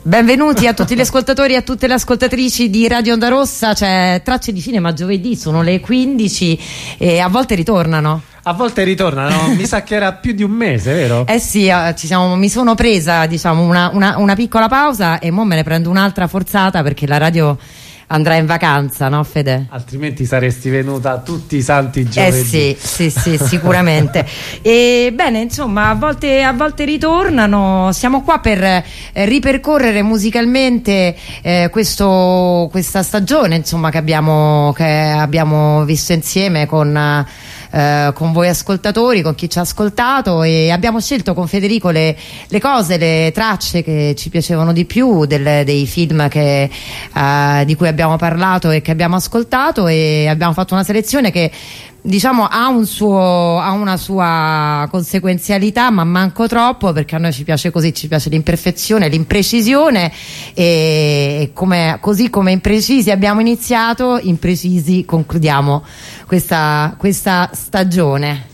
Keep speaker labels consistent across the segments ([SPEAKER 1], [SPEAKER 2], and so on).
[SPEAKER 1] Benvenuti a tutti gli ascoltatori e a tutte le ascoltatrici di Radio Onda Rossa. C'è Tracce di Cinema giovedì, sono le 15 e a volte ritornano.
[SPEAKER 2] A volte ritornano, mi sa che era più di un mese, vero?
[SPEAKER 1] Eh sì, mi sono presa, diciamo, una piccola pausa e mo me ne prendo un'altra forzata perché la radio andrà in vacanza, no Fede?
[SPEAKER 2] Altrimenti saresti venuta tutti i santi giovedì.
[SPEAKER 1] Sì, sicuramente. E bene, insomma, a volte ritornano. Siamo qua per ripercorrere musicalmente questa stagione, insomma, che abbiamo visto insieme con voi ascoltatori, con chi ci ha ascoltato, e abbiamo scelto con Federico le tracce che ci piacevano di più dei film di cui abbiamo parlato e che abbiamo ascoltato, e abbiamo fatto una selezione che, diciamo, ha una sua conseguenzialità, ma manco troppo, perché a noi ci piace così, ci piace l'imperfezione, l'imprecisione, e così come imprecisi abbiamo iniziato, imprecisi concludiamo questa stagione.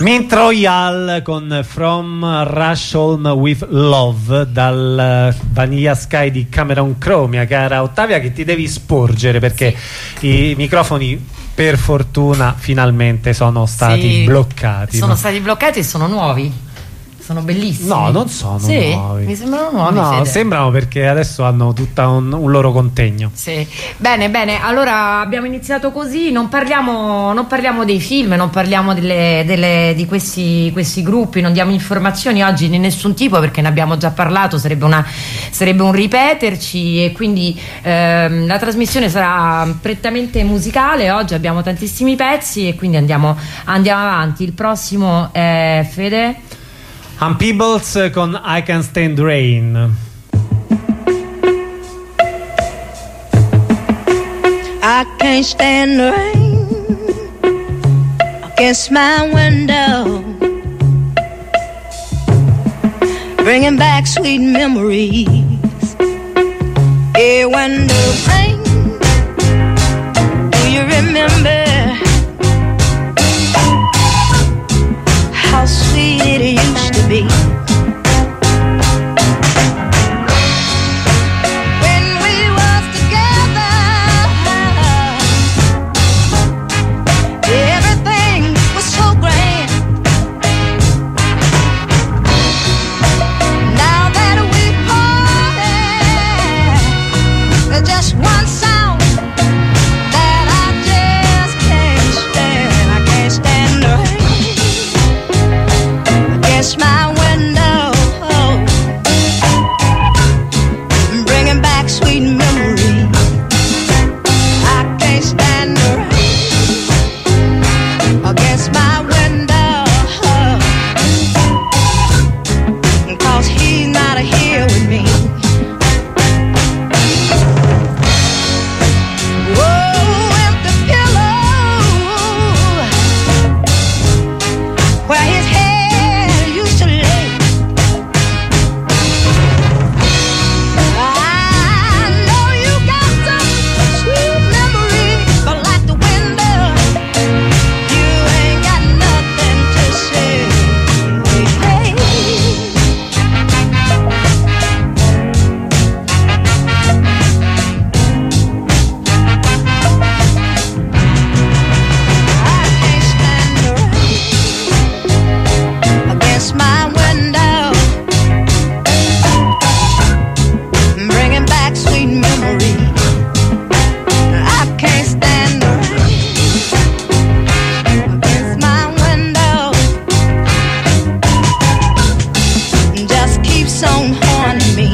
[SPEAKER 2] Royale con From Rush Home with Love dal Vanilla Sky di Cameron Crowe. Mia cara Ottavia, che ti devi sporgere perché i microfoni per fortuna finalmente sono stati bloccati.
[SPEAKER 1] Sono stati bloccati e sono nuovi. Sono bellissimi.
[SPEAKER 2] No, non sono nuovi.
[SPEAKER 1] Mi sembrano nuovi.
[SPEAKER 2] No,
[SPEAKER 1] Fede.
[SPEAKER 2] sembrano, perché adesso hanno tutto un loro contegno.
[SPEAKER 1] Sì. Bene, allora abbiamo iniziato così, non parliamo dei film, non parliamo di questi gruppi, non diamo informazioni oggi di nessun tipo perché ne abbiamo già parlato, sarebbe un ripeterci, e quindi la trasmissione sarà prettamente musicale. Oggi abbiamo tantissimi pezzi e quindi andiamo avanti. Il prossimo è Fede?
[SPEAKER 2] Unpeobles con I Can't Stand Rain.
[SPEAKER 3] I can't stand the rain against my window, bringing back sweet memories. Yeah, when the rain, do you remember how sweet it used to be? When we was together, everything was so grand. Now that we parted, there's just one sound that I just can't stand. I can't stand the rain against my window, bringing back sweet memories. I can't stand the rain against my window, 'cause he's not here with me. Whoa, empty pillow where his head used to lay. I know you got some sweet memories, but like the window, you ain't got nothing to say. Hey. I can't stand the rain against my window, bringing back sweet memories. I can't stand the rain against my window, just keeps on haunting me.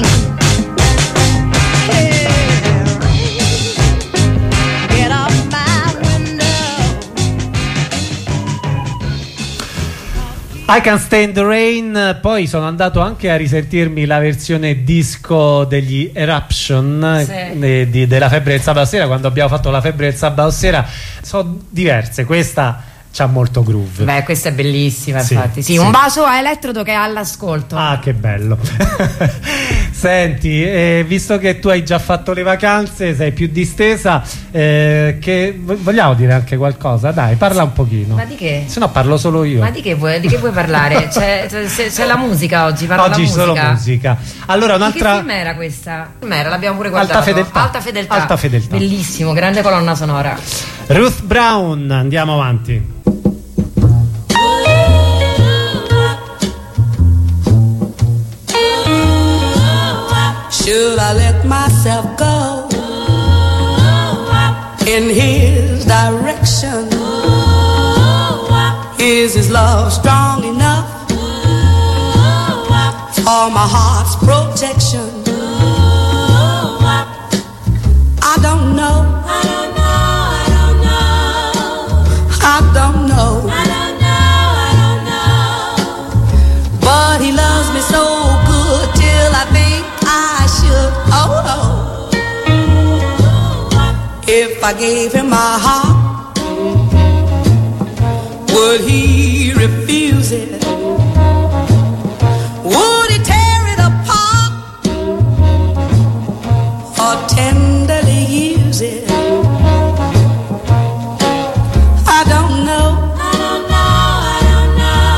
[SPEAKER 3] Hey, rain, get off my window.
[SPEAKER 2] I Can't Stand the Rain. Poi sono andato anche a risentirmi la versione disco degli Eruption,
[SPEAKER 1] Sì.
[SPEAKER 2] della Febbre del Sabato Sera, quando abbiamo fatto la Febbre del Sabato Sera. Sono diverse, questa c'ha molto groove.
[SPEAKER 1] Beh, questa è bellissima,
[SPEAKER 2] Sì,
[SPEAKER 1] infatti. Sì,
[SPEAKER 2] sì.
[SPEAKER 1] un bacio a Electrodo che è all'ascolto.
[SPEAKER 2] Ah, che bello. Senti, visto che tu hai già fatto le vacanze, sei più distesa, vogliamo dire anche qualcosa? Dai, parla un pochino.
[SPEAKER 1] Ma di che?
[SPEAKER 2] Se no parlo solo io.
[SPEAKER 1] Ma di che vuoi parlare? C'è la musica oggi, parla
[SPEAKER 2] Oggi
[SPEAKER 1] la musica.
[SPEAKER 2] solo musica. Allora,
[SPEAKER 1] Di che
[SPEAKER 2] un'altra...
[SPEAKER 1] film era questa? Film era, l'abbiamo pure guardato.
[SPEAKER 2] Alta fedeltà. Alta fedeltà.
[SPEAKER 1] Bellissimo, grande colonna sonora.
[SPEAKER 2] Ruth Brown, andiamo avanti.
[SPEAKER 4] Should I let myself go in his direction? Is his love strong enough for my heart's protection? I don't know. I don't know. But he loves me so good till I think I should. Oh, if I gave him my heart, would he refuse it? Would he tear it apart or tenderly use it? I don't know.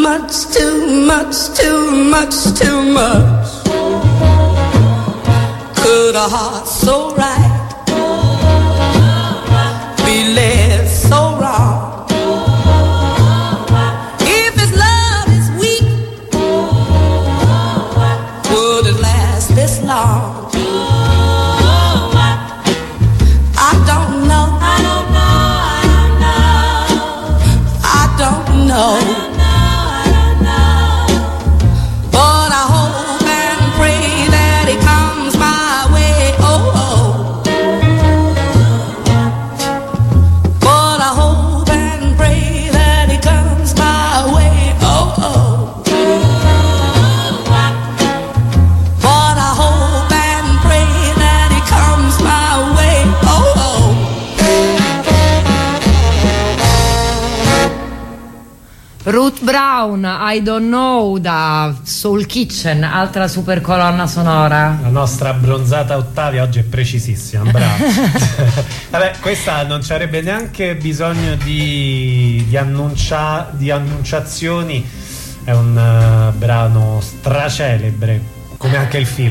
[SPEAKER 4] much, too much, too much, too much. Could a heart so right be led so wrong? If his love is weak, would it last this long? I don't know. I don't know. I don't know. But I hope and pray that he comes my way. Oh, oh. But I hope and pray that he comes my way. Oh, oh. But I hope and pray that he comes my way. Oh, oh.
[SPEAKER 1] Ruth Brown, I Don't Know, da Soul Kitchen, altra super colonna sonora.
[SPEAKER 2] La nostra abbronzata Ottavia oggi è precisissima, brava. Vabbè, questa non ci avrebbe neanche bisogno di annunciazioni, è un brano stracelebre, come anche il film.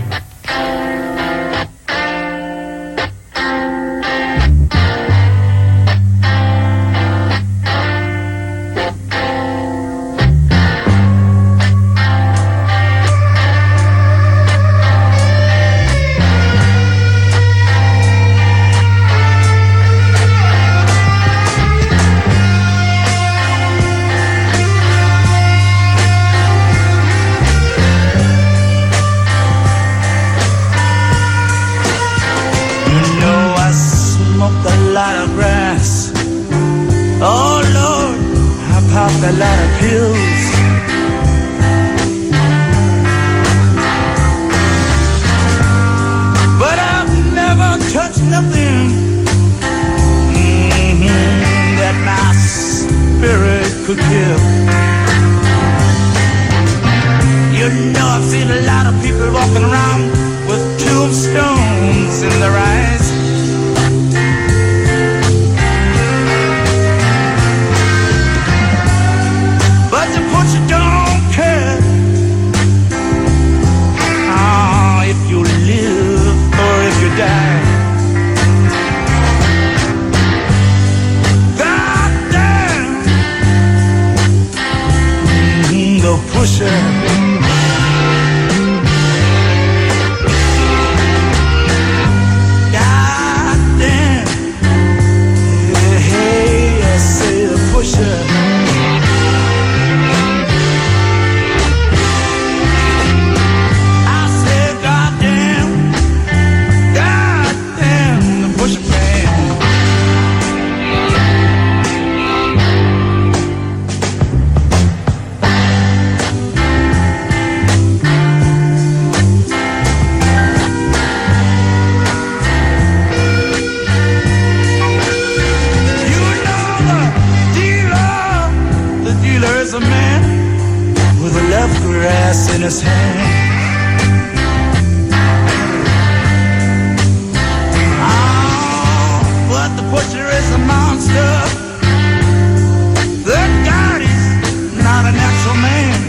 [SPEAKER 5] A lot of pills. But I've never touched nothing that my spirit could give. You know, I've seen a lot of people walking around with tombstones in their eyes. Pusher. In his hand. Oh, but the butcher is a monster. The God is not a natural man.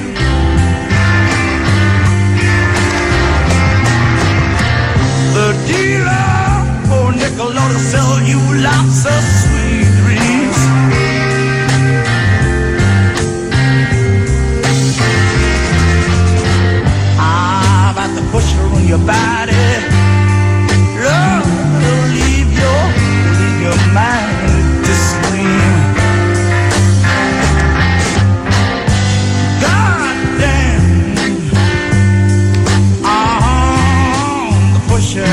[SPEAKER 5] The dealer, oh nickel, ought to sell you lots of sweet dreams. Pusher on your body, love will leave your mind to scream. God damn, the pusher.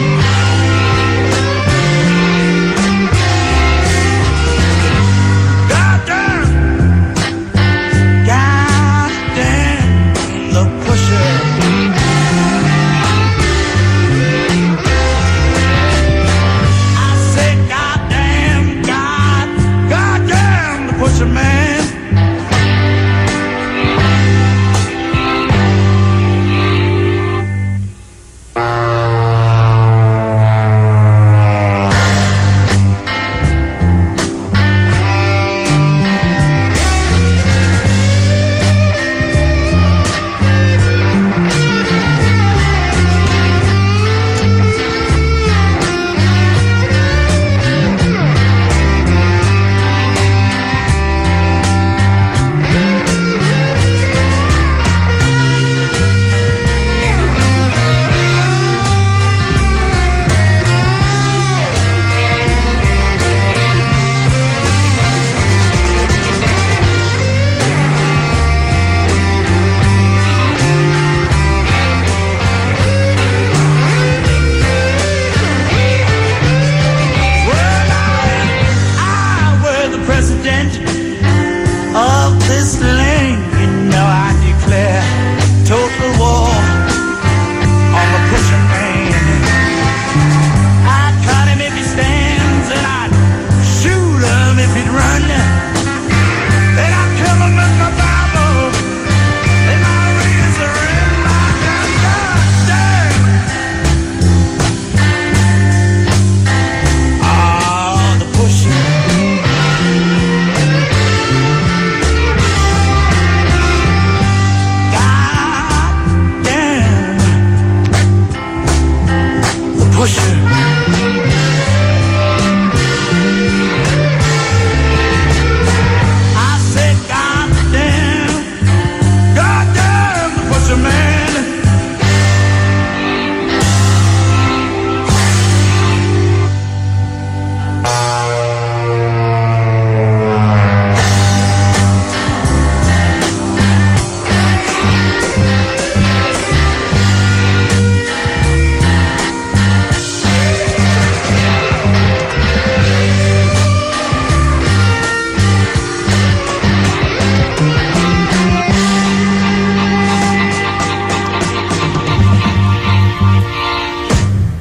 [SPEAKER 5] God damn, the pusher. Damn.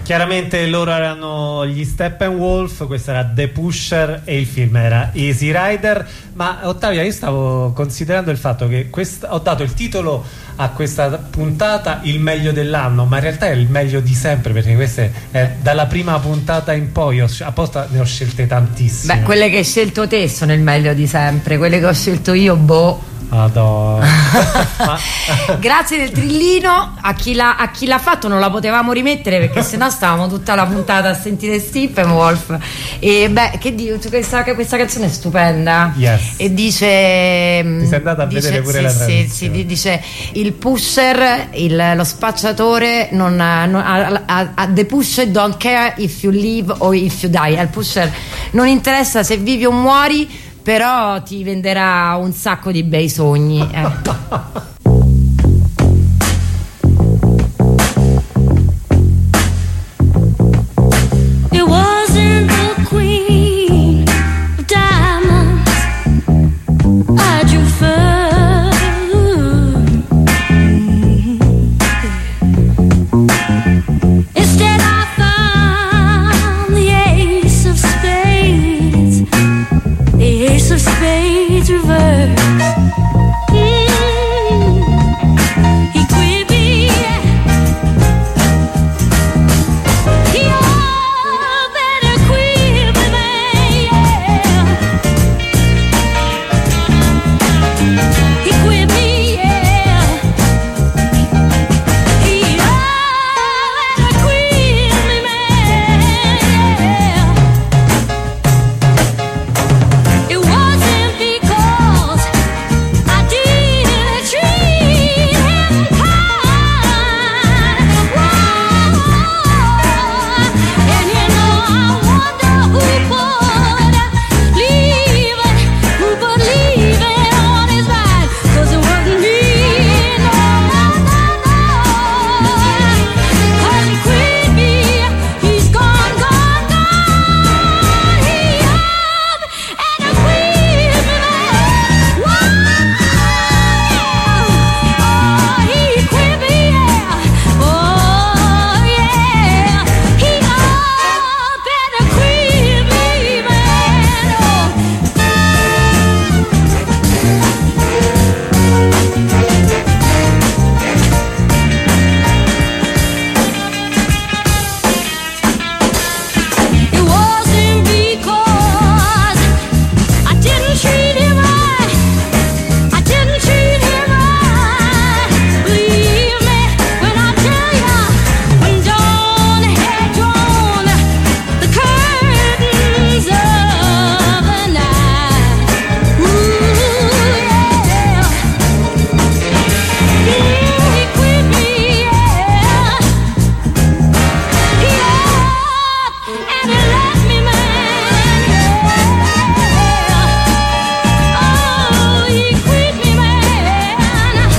[SPEAKER 2] Chiaramente loro erano gli Steppenwolf, questo era The Pusher e il film era Easy Rider. Ma Ottavia, io stavo considerando il fatto che ho dato il titolo a questa puntata il meglio dell'anno, ma in realtà è il meglio di sempre, perché queste è dalla prima puntata in poi. Apposta ne ho scelte tantissime.
[SPEAKER 1] Beh, quelle che hai scelto te sono il meglio di sempre, quelle che ho scelto io, boh. Grazie del trillino. A chi l'ha fatto non la potevamo rimettere, perché sennò stavamo tutta la puntata a sentire Steppenwolf. E beh, che dico, questa canzone è stupenda.
[SPEAKER 2] Yes.
[SPEAKER 1] E dice,
[SPEAKER 2] ti sei andata a vedere pure la trasmissione.
[SPEAKER 1] Sì, dice il pusher, lo spacciatore the pusher don't care if you live or if you die. Al pusher non interessa se vivi o muori, però ti venderà un sacco di bei sogni.
[SPEAKER 6] It wasn't the queen of diamonds I drew first. Instead I found the ace of spades. The ace of spades reversed. He quit me. You better quit me, man. He quit me, yeah. He better quit me, man. It wasn't because I didn't treat him kind. And you know I wonder who put leave it on his mind. 'Cause it wasn't me, no. 'Cause he quit me, he's gone. He up and quit me, man. Oh, he quit me, yeah. Oh, yeah. He up and quit me, man. It wasn't because I didn't treat him right. I didn't treat him right. Believe me when I tell ya, when dawn had drawn the curtains of the night. Ooh, yeah. He quit me, yeah. He up and he left me, man, yeah. Oh, he quit me, man.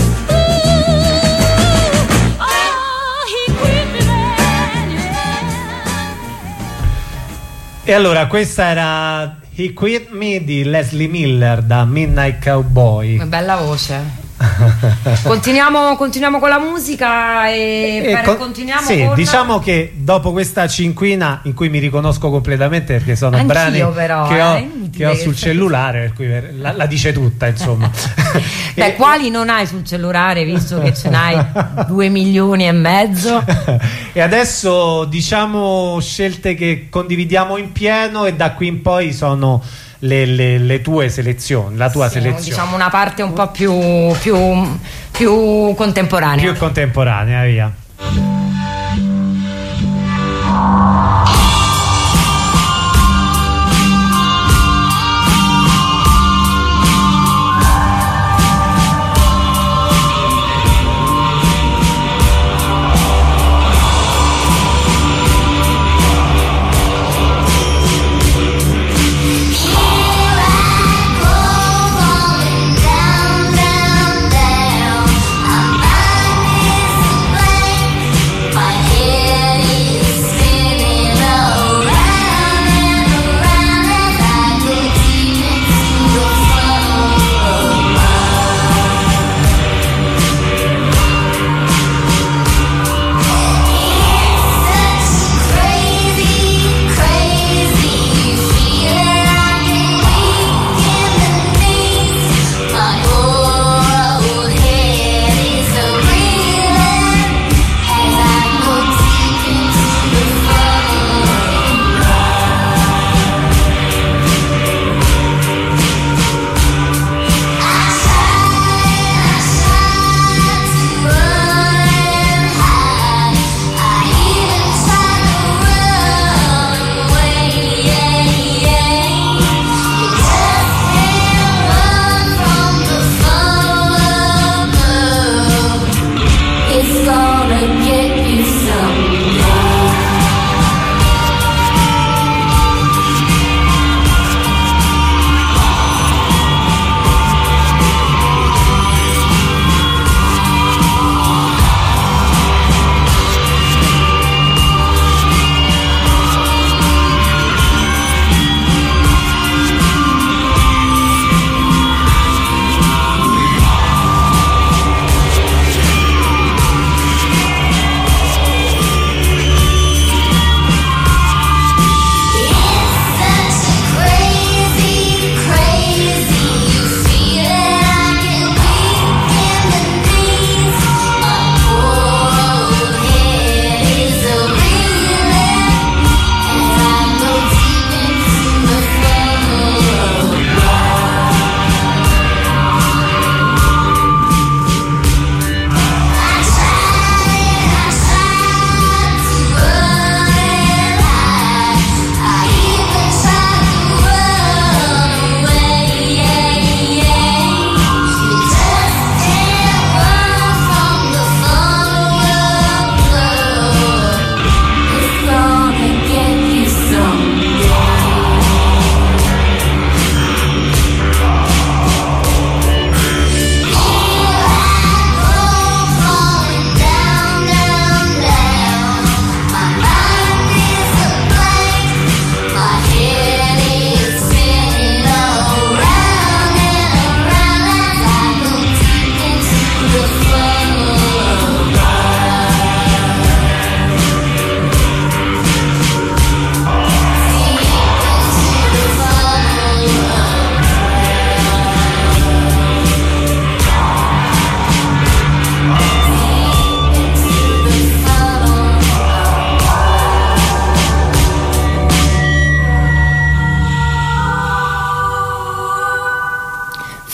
[SPEAKER 6] Ooh, oh, he quit me, man, yeah.
[SPEAKER 2] E allora questa era He Quit Me di Leslie Miller da Midnight Cowboy.
[SPEAKER 1] Che bella voce. Continuiamo con la musica continuiamo
[SPEAKER 2] sì,
[SPEAKER 1] con...
[SPEAKER 2] diciamo che dopo questa cinquina in cui mi riconosco completamente, perché sono
[SPEAKER 1] Anch'io,
[SPEAKER 2] brani
[SPEAKER 1] però,
[SPEAKER 2] che ho sul cellulare, per cui la dice tutta, insomma.
[SPEAKER 1] Beh, quali non hai sul cellulare, visto che ce n'hai 2 milioni e mezzo?
[SPEAKER 2] E adesso diciamo scelte che condividiamo in pieno, e da qui in poi sono le tue selezioni, la tua selezione,
[SPEAKER 1] diciamo una parte un po' più contemporanea.
[SPEAKER 2] Più contemporanea, via.
[SPEAKER 6] Down, down, down. I find this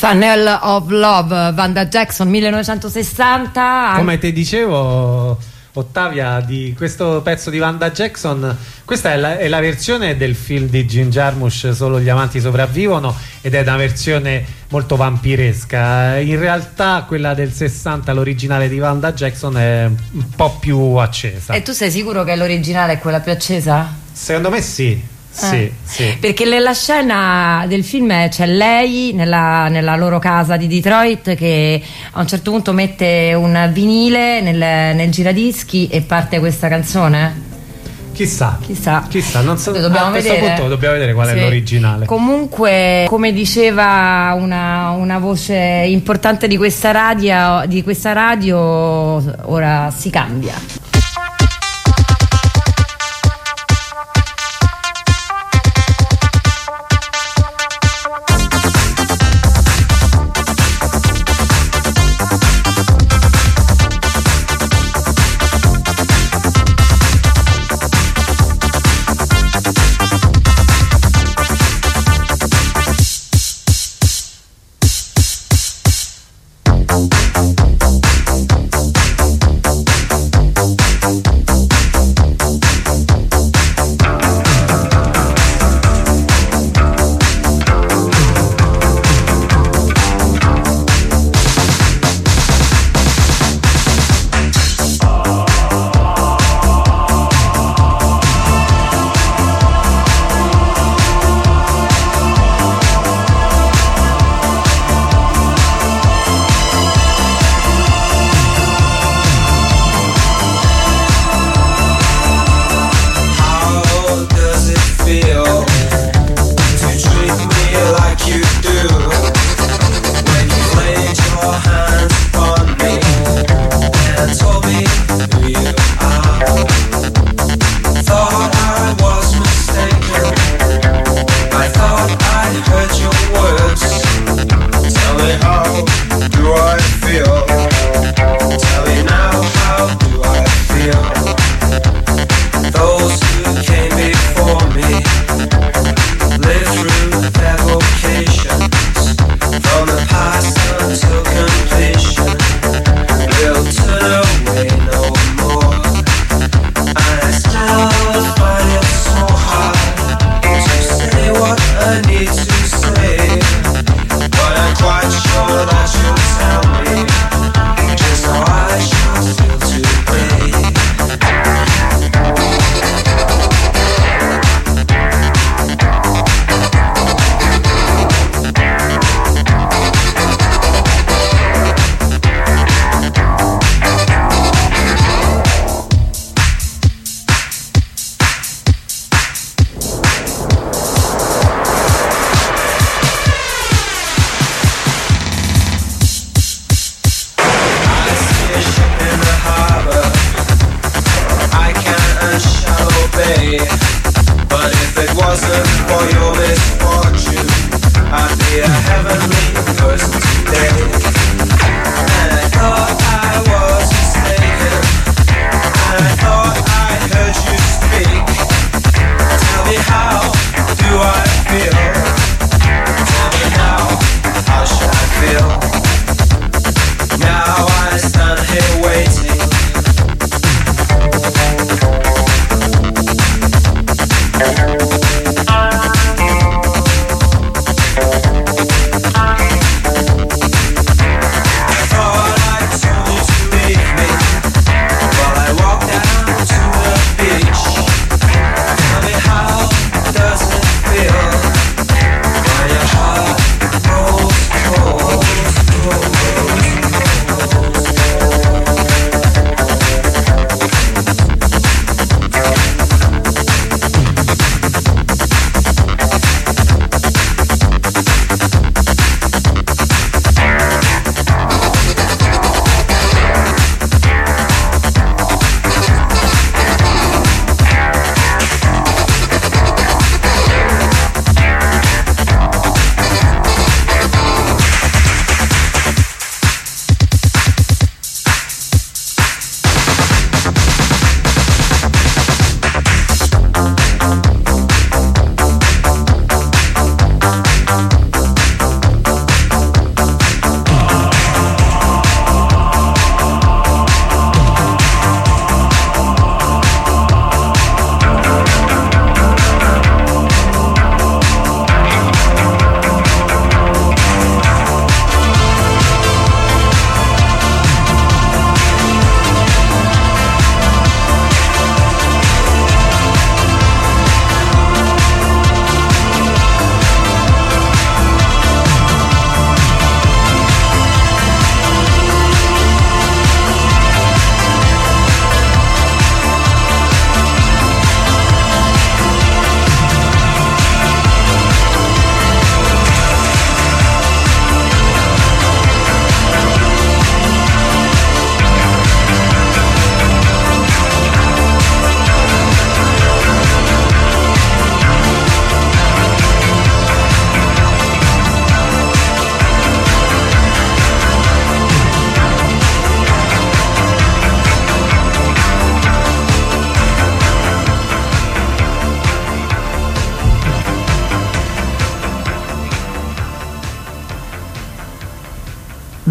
[SPEAKER 1] Tunnel of Love, Vanda Jackson, 1960.
[SPEAKER 2] Come ti dicevo, Ottavia, di questo pezzo di Vanda Jackson, questa è la versione del film di Jim Jarmusch, Solo gli amanti sopravvivono, ed è una versione molto vampiresca. In realtà quella del 60, l'originale di Vanda Jackson, è un po' più accesa.
[SPEAKER 1] E tu sei sicuro che l'originale è quella più accesa?
[SPEAKER 2] Secondo me sì. Sì, sì.
[SPEAKER 1] Perché nella scena del film c'è lei nella loro casa di Detroit che a un certo punto mette un vinile nel giradischi e parte questa canzone.
[SPEAKER 2] Chissà, non so,
[SPEAKER 1] Dobbiamo
[SPEAKER 2] a questo
[SPEAKER 1] vedere.
[SPEAKER 2] punto dobbiamo vedere qual è
[SPEAKER 1] Sì.
[SPEAKER 2] l'originale.
[SPEAKER 1] Comunque, come diceva una voce importante di questa radio, ora si cambia.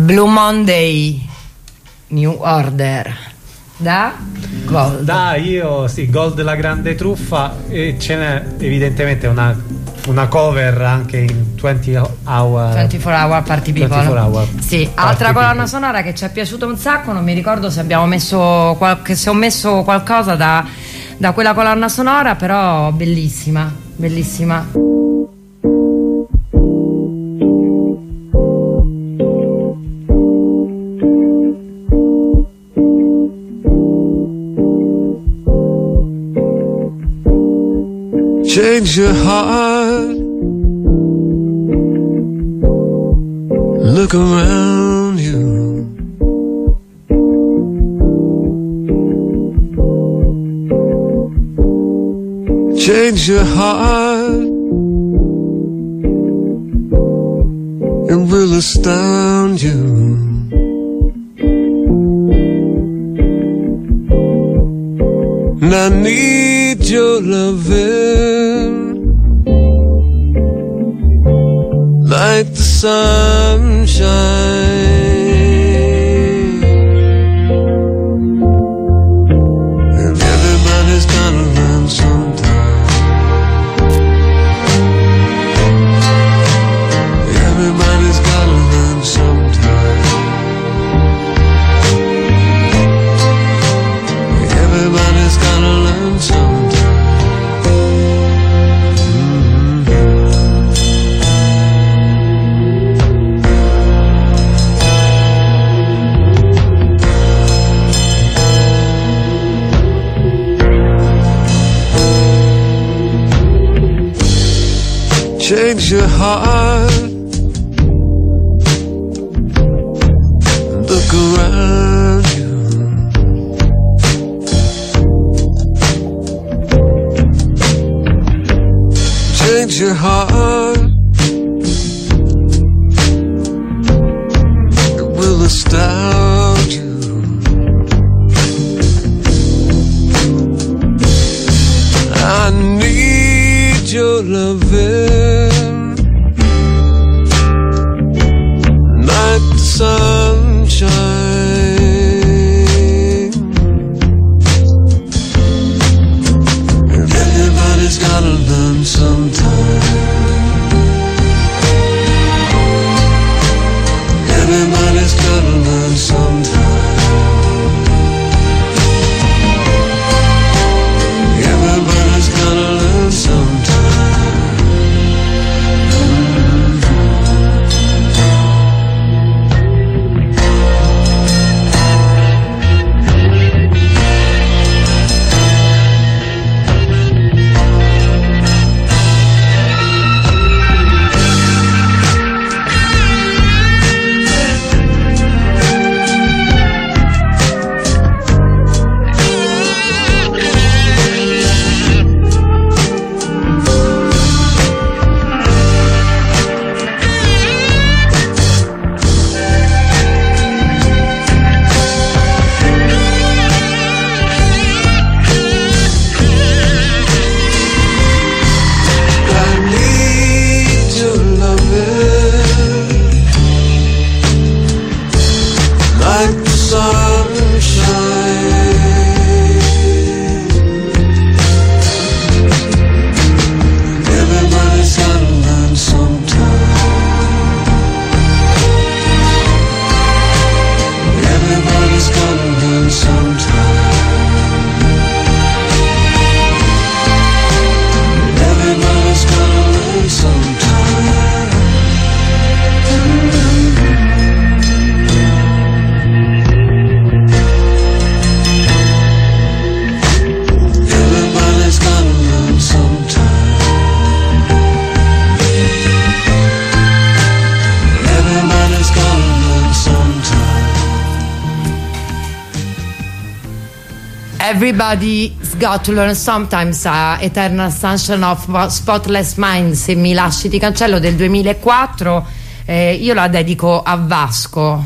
[SPEAKER 1] Blue Monday, New Order, da Gold.
[SPEAKER 2] Io sì, Gold la grande truffa, e ce n'è evidentemente una cover anche in 24
[SPEAKER 1] Hour Party People.
[SPEAKER 2] 24 Hour
[SPEAKER 1] Sì,
[SPEAKER 2] Party
[SPEAKER 1] altra colonna
[SPEAKER 2] People.
[SPEAKER 1] sonora che ci è piaciuta un sacco, non mi ricordo se abbiamo messo se ho messo qualcosa da quella colonna sonora, però bellissima, bellissima.
[SPEAKER 7] Change your heart. Look around you. Change your heart. It will astound you. And I need your loving like the sunshine. And everybody's gotta learn sometime. Everybody's gotta learn sometime. Everybody's gotta learn sometime. Change your heart. Look around you. Change your heart. It will astound you. I need your loving like the sunshine. And everybody's gotta learn sometime. Everybody's gotta learn sometime. Everybody's gotta learn sometime.
[SPEAKER 1] Everybody's got to learn sometimes, Eternal Sunshine of Spotless Mind, se mi lasci ti cancello, del 2004. Io la dedico a Vasco.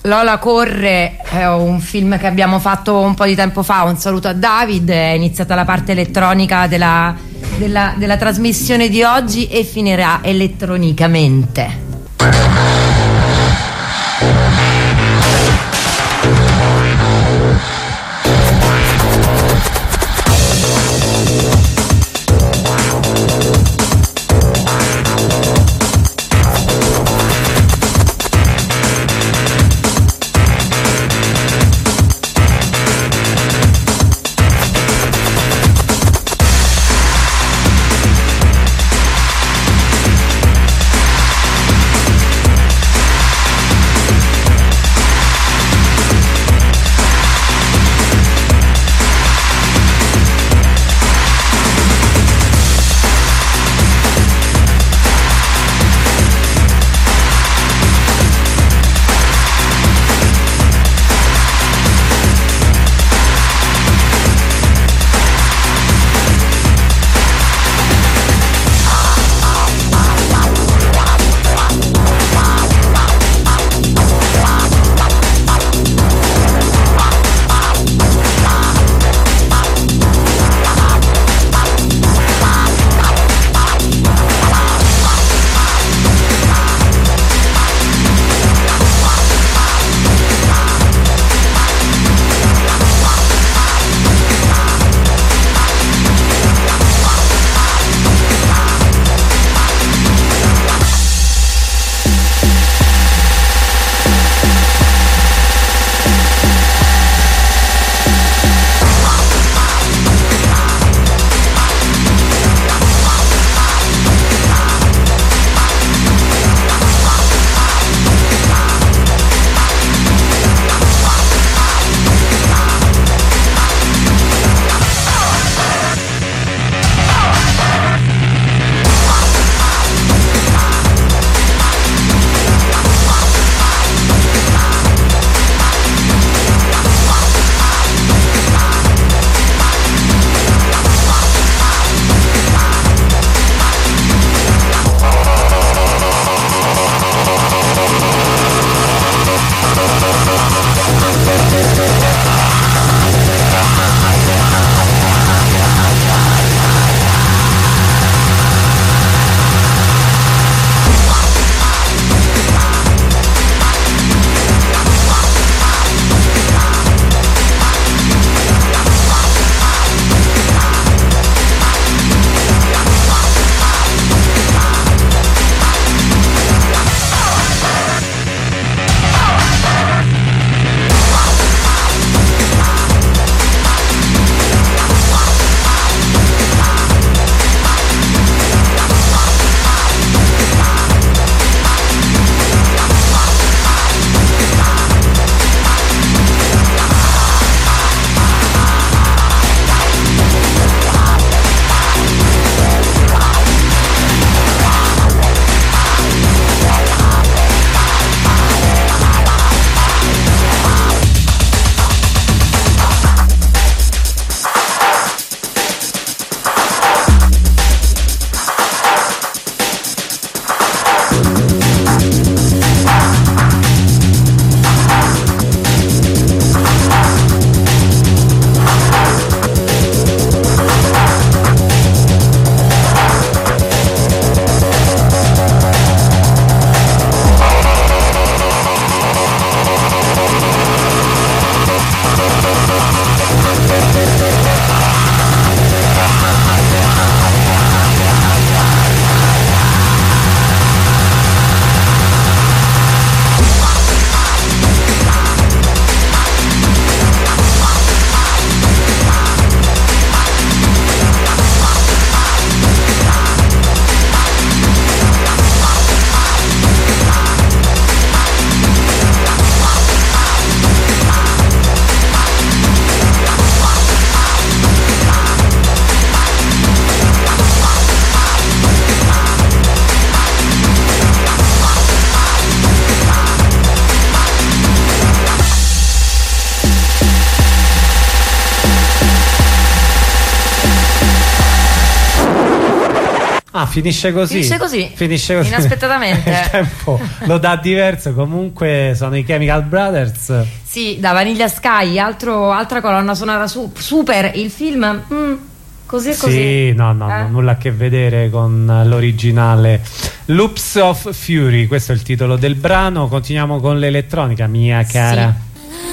[SPEAKER 1] Lola corre, è un film che abbiamo fatto un po' di tempo fa. Un saluto a David. È iniziata la parte elettronica della trasmissione di oggi e finirà elettronicamente.
[SPEAKER 2] Ah, finisce così.
[SPEAKER 1] Finisce così. Inaspettatamente.
[SPEAKER 2] Il tempo lo dà diverso. Comunque sono i Chemical Brothers.
[SPEAKER 1] Sì, da Vanilla Sky, altra colonna sonora super. Il film così e così.
[SPEAKER 2] Sì, no, nulla a che vedere con l'originale. Loops of Fury, questo è il titolo del brano. Continuiamo con l'elettronica, mia cara.
[SPEAKER 1] Sì.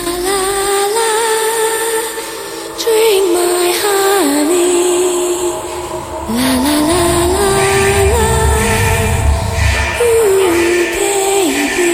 [SPEAKER 6] Drink my honey, la la la la la, ooh baby.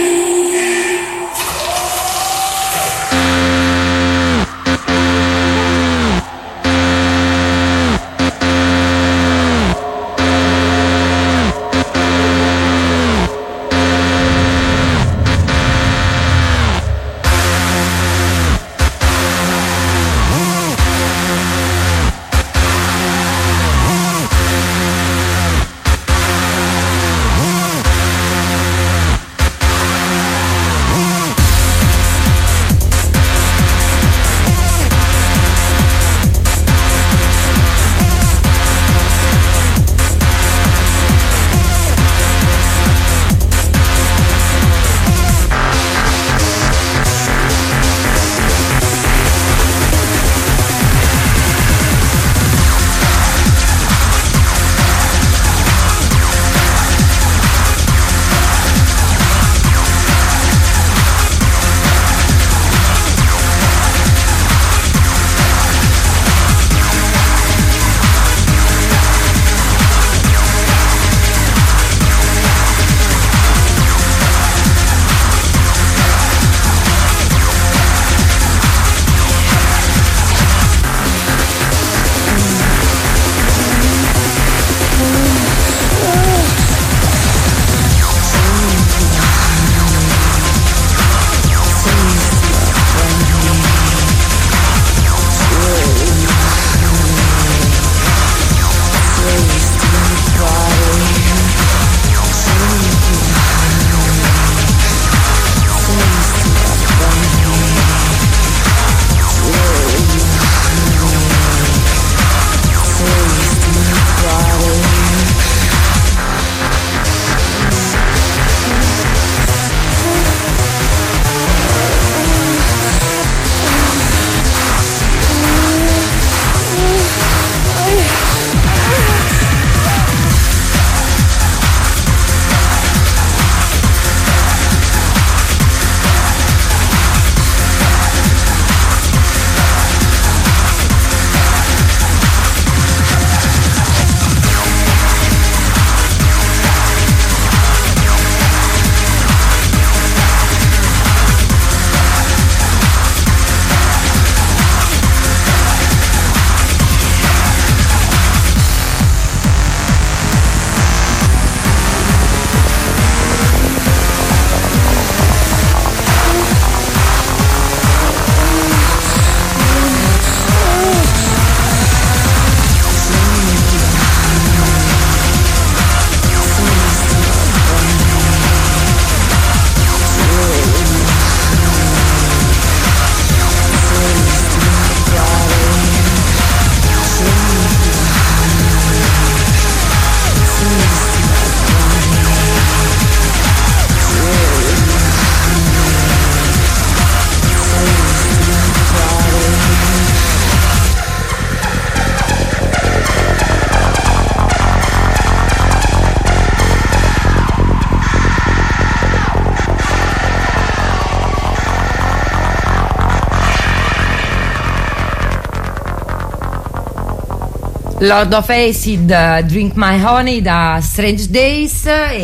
[SPEAKER 1] Lord of Acid, Drink My Honey da Strange Days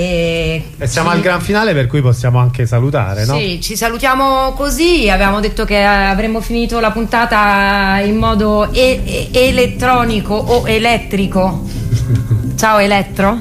[SPEAKER 1] e
[SPEAKER 2] siamo al gran finale, per cui possiamo anche salutare, no?
[SPEAKER 1] Sì, ci salutiamo così. Avevamo detto che avremmo finito la puntata in modo elettronico o elettrico. Ciao Elettro.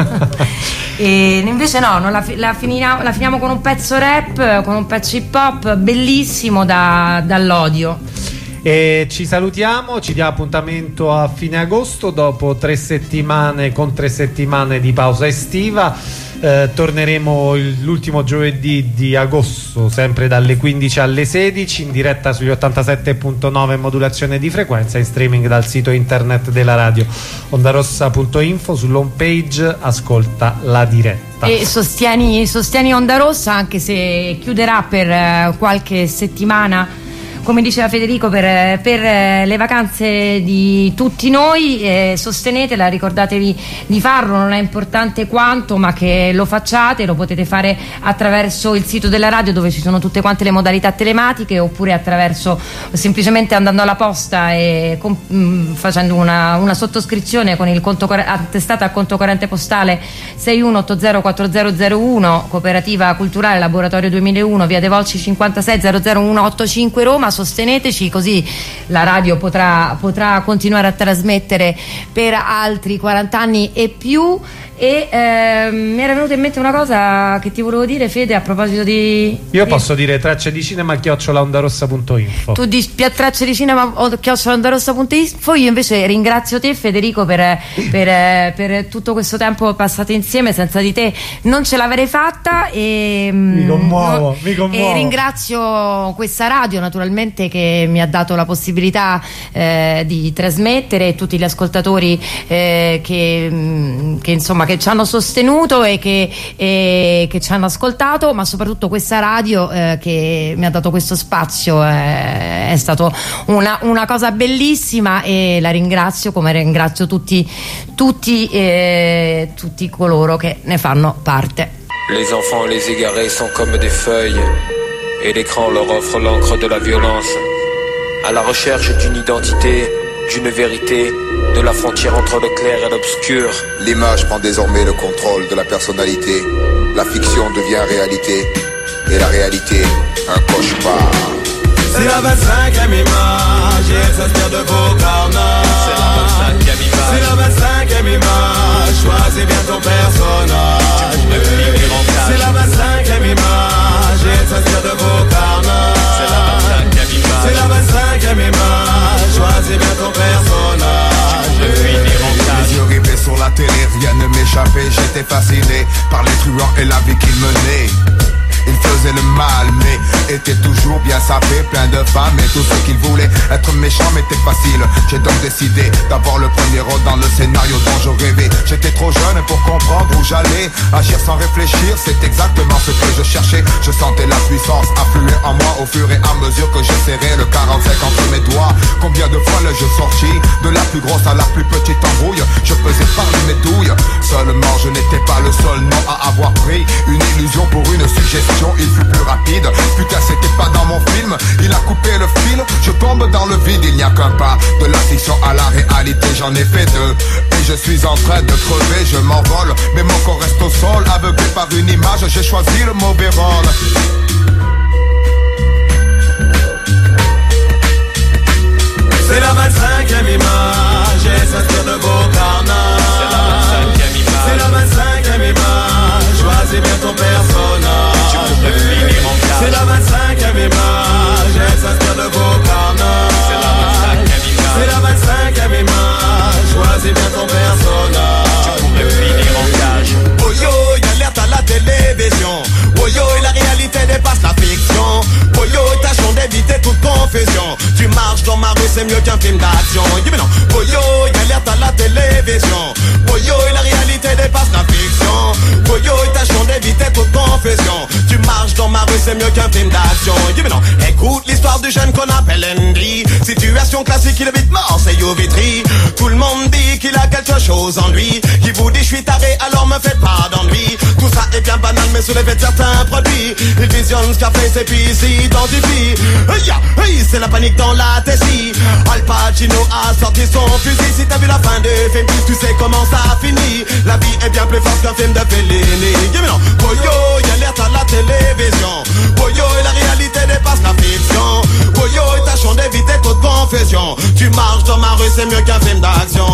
[SPEAKER 1] E invece no, non la finiamo con un pezzo rap, con un pezzo hip hop bellissimo dall'odio.
[SPEAKER 2] E ci salutiamo, ci diamo appuntamento a fine agosto dopo 3 settimane, con 3 settimane di pausa estiva. Torneremo l'ultimo giovedì di agosto, sempre dalle 15 alle 16, in diretta sugli 87.9 modulazione di frequenza, in streaming dal sito internet della radio ondarossa.info. Sull'home page ascolta la diretta.
[SPEAKER 1] E sostieni Onda Rossa, anche se chiuderà per qualche settimana, come diceva Federico, per le vacanze di tutti noi. Sostenetela, ricordatevi di farlo, non è importante quanto, ma che lo facciate. Lo potete fare attraverso il sito della radio, dove ci sono tutte quante le modalità telematiche, oppure attraverso, semplicemente andando alla posta e facendo una sottoscrizione con il conto attestata a conto corrente postale 61804001, Cooperativa Culturale Laboratorio 2001, via De Volci 56 00185 Roma. Sosteneteci, così la radio potrà continuare a trasmettere per altri 40 anni e più. E mi era venuta in mente una cosa che ti volevo dire, Fede, a proposito di...
[SPEAKER 2] Io posso dire tracce di cinema @ondarossa.info.
[SPEAKER 1] Tu di tracce di cinema @ondarossa.info. Io invece ringrazio te, Federico, per tutto questo tempo passato insieme. Senza di te non ce l'avrei fatta, e
[SPEAKER 2] mi commuovo.
[SPEAKER 1] E ringrazio questa radio, naturalmente, che mi ha dato la possibilità di trasmettere, e tutti gli ascoltatori che insomma che ci hanno sostenuto e che ci hanno ascoltato, ma soprattutto questa radio che mi ha dato questo spazio. È stato una cosa bellissima, e la ringrazio, come ringrazio tutti coloro che ne fanno parte.
[SPEAKER 8] Les enfants, les égarés sont comme des feuilles, et l'écran leur offre l'encre de la violence, à la recherche d'une identité, d'une vérité, de la frontière entre le clair et l'obscur.
[SPEAKER 9] L'image prend désormais le contrôle de la personnalité. La fiction devient réalité, et la réalité, un cauchemar.
[SPEAKER 5] C'est la 25e image, et elle s'inspire de vos carnages.
[SPEAKER 8] C'est la 25e image.
[SPEAKER 5] C'est la 25e image, choisis bien ton personnage. C'est la 25e image, et elle s'inspire de vos carnages.
[SPEAKER 8] C'est la 25e image.
[SPEAKER 5] C'est la 25e image, choisis bien ton personnage.
[SPEAKER 9] Les yeux rivés sur la télé, rien ne m'échappait. J'étais fasciné par les truands et la vie qu'ils menaient. Ils faisaient le mal, mais étaient toujours bien sapés, plein de femmes et tout ce qu'ils voulaient. Être méchant m'était facile, j'ai donc décidé d'avoir le premier rôle dans le scénario dont je rêvais. J'étais trop jeune pour comprendre où j'allais. Agir sans réfléchir, c'est exactement ce que je cherchais. Je sentais la puissance affluer en moi au fur et à mesure que je serrais le 45 entre mes doigts. Combien de fois le jeu sorti, de la plus grosse à la plus petite embrouille, je faisais parler mes douilles. Seulement je n'étais pas le seul nom à avoir pris une illusion pour une suggestion. Il fut plus rapide, putain c'était pas dans mon film. Il a coupé le fil, je tombe dans le vide. Il n'y a qu'un pas, de la fiction à la réalité, j'en ai fait deux. Et je suis en train de crever, je m'envole, mais mon corps reste au sol. Aveuglé par une image, j'ai choisi le mauvais rôle.
[SPEAKER 5] C'est la 25e image, et s'inspire de vos carnages.
[SPEAKER 8] C'est la 25e image.
[SPEAKER 5] C'est la 25e image, choisis bien ton personnage. C'est la 25e image, elle s'inspire de vos carnages.
[SPEAKER 8] C'est la 25e image.
[SPEAKER 5] C'est la 25e image, choisis bien ton personnage.
[SPEAKER 8] Tu pourrais finir en cage.
[SPEAKER 5] Oh yo, y'alerte à la télévision. Oh yo, et la réalité dépasse la fiction. Oh yo, tâchons d'éviter toute confusion. Tu marches dans ma rue, c'est mieux qu'un film d'action. Mais non. Oh yo, y'alerte à la télévision. Oh yo, et la réalité dépasse la fiction. Oh yo, tâchons d'éviter toute confusion. Tu marches dans ma rue, c'est mieux qu'un film d'action. Mais non. Écoute l'histoire du jeune qu'on appelle Andy. Situation classique, il est vite mort, c'est Vitry. Tout le monde dit qu'il a quelque chose en lui. Qui vous dit je suis taré, alors me faites pas d'ennui. Tout ça est bien banal, mais sous l'effet de certains produits. Il visionne Scarface et puis il s'identifie. C'est la panique dans la tessie. Al Pacino a sorti son fusil. Si t'as vu la fin du film, tu sais comment ça finit. La vie est bien plus forte qu'un film de Fellini. Boyo, y'alerte à la télévision. Boyo, et la réalité dépasse la fiction. Boyo, et tâchons d'éviter toute confusion. Tu marches dans ma rue, c'est mieux qu'un film d'action.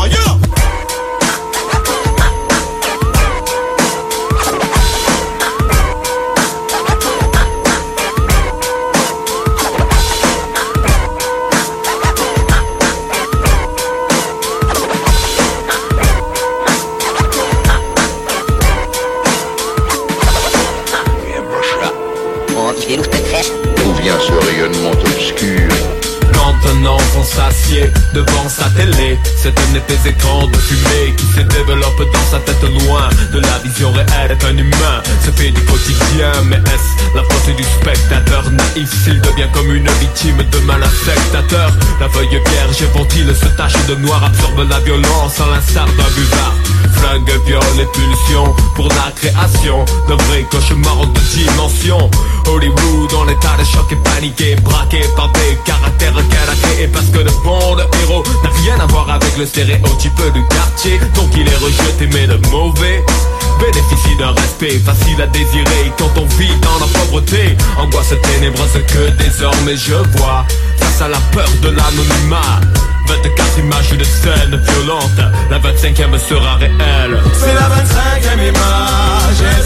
[SPEAKER 10] sont satiés devant sa télé. C'est un épais écran de fumée qui se développe dans sa tête loin de la vision réelle d'un humain. Se fait du quotidien, mais est-ce la faute du spectateur naïf s'il devient comme une victime de malaffectateur? La feuille vierge ventile se tache de noir, absorbe la violence à l'instar d'un buvard. Flingue, viol et pulsion pour la création d'un vrai cauchemar de dimension. Hollywood en état de choc et paniqué, braqué par des caractères calaqués. Et parce que le bon héros n'a rien à voir avec le stéréotype du quartier, donc il est rejeté, mais le mauvais bénéficie d'un respect facile à désirer quand on vit dans la pauvreté. Angoisse ténébreuse que désormais je vois face à la peur de l'anonymat. 24 images de scène violente, la 25e sera réelle.
[SPEAKER 5] C'est la 25e image,